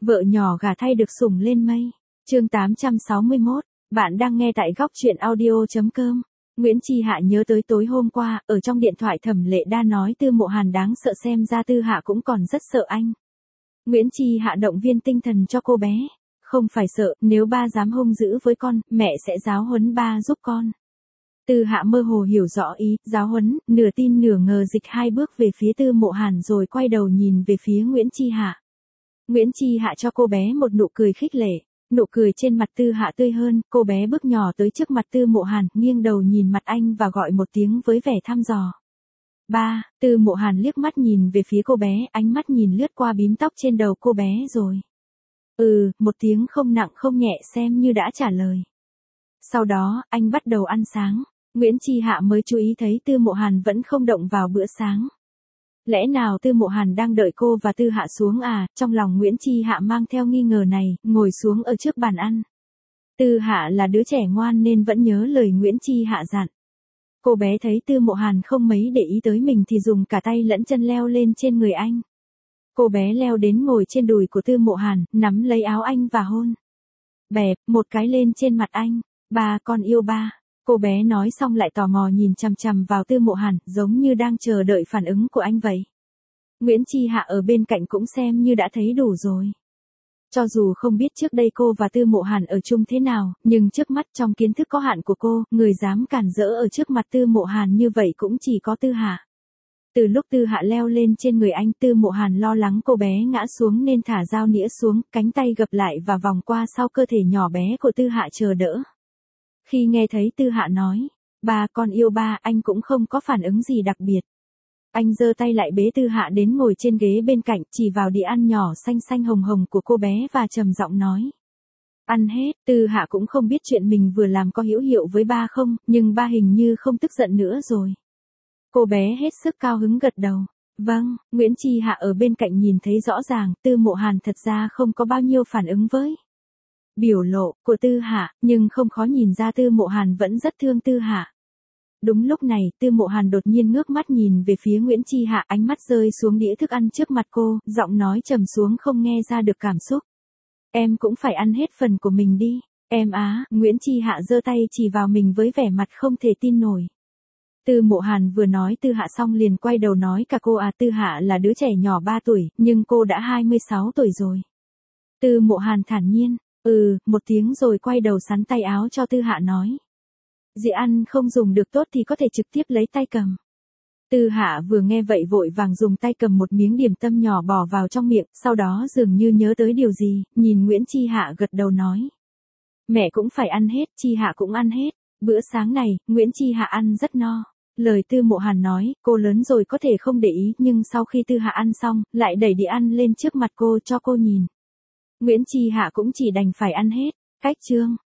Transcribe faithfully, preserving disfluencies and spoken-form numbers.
Vợ nhỏ gả thay được sủng lên mây. Chương tám trăm sáu mươi mốt, bạn đang nghe tại góc truyện audio chấm com. Nguyễn Chi Hạ nhớ tới tối hôm qua, ở trong điện thoại Thẩm Lệ Đa nói Tư Mộ Hàn đáng sợ, xem ra Tư Hạ cũng còn rất sợ anh. Nguyễn Chi Hạ động viên tinh thần cho cô bé. Không phải sợ, nếu ba dám hung dữ với con, mẹ sẽ giáo huấn ba giúp con. Tư Hạ mơ hồ hiểu rõ ý, giáo huấn, nửa tin nửa ngờ dịch hai bước về phía Tư Mộ Hàn rồi quay đầu nhìn về phía Nguyễn Chi Hạ. Nguyễn Chi Hạ cho cô bé một nụ cười khích lệ. Nụ cười trên mặt Tư Hạ tươi hơn, cô bé bước nhỏ tới trước mặt Tư Mộ Hàn, nghiêng đầu nhìn mặt anh và gọi một tiếng với vẻ thăm dò. Ba, Tư Mộ Hàn liếc mắt nhìn về phía cô bé, ánh mắt nhìn lướt qua bím tóc trên đầu cô bé rồi. Ừ, một tiếng không nặng không nhẹ xem như đã trả lời. Sau đó, anh bắt đầu ăn sáng. Nguyễn Chi Hạ mới chú ý thấy Tư Mộ Hàn vẫn không động vào bữa sáng. Lẽ nào Tư Mộ Hàn đang đợi cô và Tư Hạ xuống à? Trong lòng Nguyễn Chi Hạ mang theo nghi ngờ này, ngồi xuống ở trước bàn ăn. Tư Hạ là đứa trẻ ngoan nên vẫn nhớ lời Nguyễn Chi Hạ dặn. Cô bé thấy Tư Mộ Hàn không mấy để ý tới mình thì dùng cả tay lẫn chân leo lên trên người anh. Cô bé leo đến ngồi trên đùi của Tư Mộ Hàn, nắm lấy áo anh và hôn. Bẹp, một cái lên trên mặt anh. Ba, con yêu ba. Cô bé nói xong lại tò mò nhìn chằm chằm vào Tư Mộ Hàn, giống như đang chờ đợi phản ứng của anh vậy. Nguyễn Chi Hạ ở bên cạnh cũng xem như đã thấy đủ rồi. Cho dù không biết trước đây cô và Tư Mộ Hàn ở chung thế nào, nhưng trước mắt trong kiến thức có hạn của cô, người dám cản rỡ ở trước mặt Tư Mộ Hàn như vậy cũng chỉ có Tư Hạ. Từ lúc Tư Hạ leo lên trên người anh, Tư Mộ Hàn lo lắng cô bé ngã xuống nên thả dao nĩa xuống, cánh tay gập lại và vòng qua sau cơ thể nhỏ bé của Tư Hạ chờ đỡ. Khi nghe thấy Tư Hạ nói, ba con yêu ba, anh cũng không có phản ứng gì đặc biệt. Anh giơ tay lại bế Tư Hạ đến ngồi trên ghế bên cạnh, chỉ vào đĩa ăn nhỏ xanh xanh hồng hồng của cô bé và trầm giọng nói. Ăn hết. Tư Hạ cũng không biết chuyện mình vừa làm có hữu hiệu với ba không, nhưng ba hình như không tức giận nữa rồi. Cô bé hết sức cao hứng gật đầu. Vâng, Nguyễn Chi Hạ ở bên cạnh nhìn thấy rõ ràng, Tư Mộ Hàn thật ra không có bao nhiêu phản ứng với biểu lộ của Tư Hạ, nhưng không khó nhìn ra Tư Mộ Hàn vẫn rất thương Tư Hạ. Đúng lúc này, Tư Mộ Hàn đột nhiên ngước mắt nhìn về phía Nguyễn Chi Hạ, ánh mắt rơi xuống đĩa thức ăn trước mặt cô, giọng nói trầm xuống không nghe ra được cảm xúc. Em cũng phải ăn hết phần của mình đi. Em á, Nguyễn Chi Hạ giơ tay chỉ vào mình với vẻ mặt không thể tin nổi. Tư Mộ Hàn vừa nói Tư Hạ xong liền quay đầu nói cả cô à. Tư Hạ là đứa trẻ nhỏ ba tuổi, nhưng cô đã hai mươi sáu tuổi rồi. Tư Mộ Hàn thản nhiên, ừ, một tiếng rồi quay đầu sắn tay áo cho Tư Hạ nói. Dĩa ăn không dùng được tốt thì có thể trực tiếp lấy tay cầm. Tư Hạ vừa nghe vậy vội vàng dùng tay cầm một miếng điểm tâm nhỏ bỏ vào trong miệng, sau đó dường như nhớ tới điều gì, nhìn Nguyễn Chi Hạ gật đầu nói. Mẹ cũng phải ăn hết, Chi Hạ cũng ăn hết. Bữa sáng này, Nguyễn Chi Hạ ăn rất no. Lời Tư Mộ Hàn nói, cô lớn rồi có thể không để ý, nhưng sau khi Tư Hạ ăn xong, lại đẩy đĩa ăn lên trước mặt cô cho cô nhìn. Nguyễn Chi Hạ cũng chỉ đành phải ăn hết. Cách chương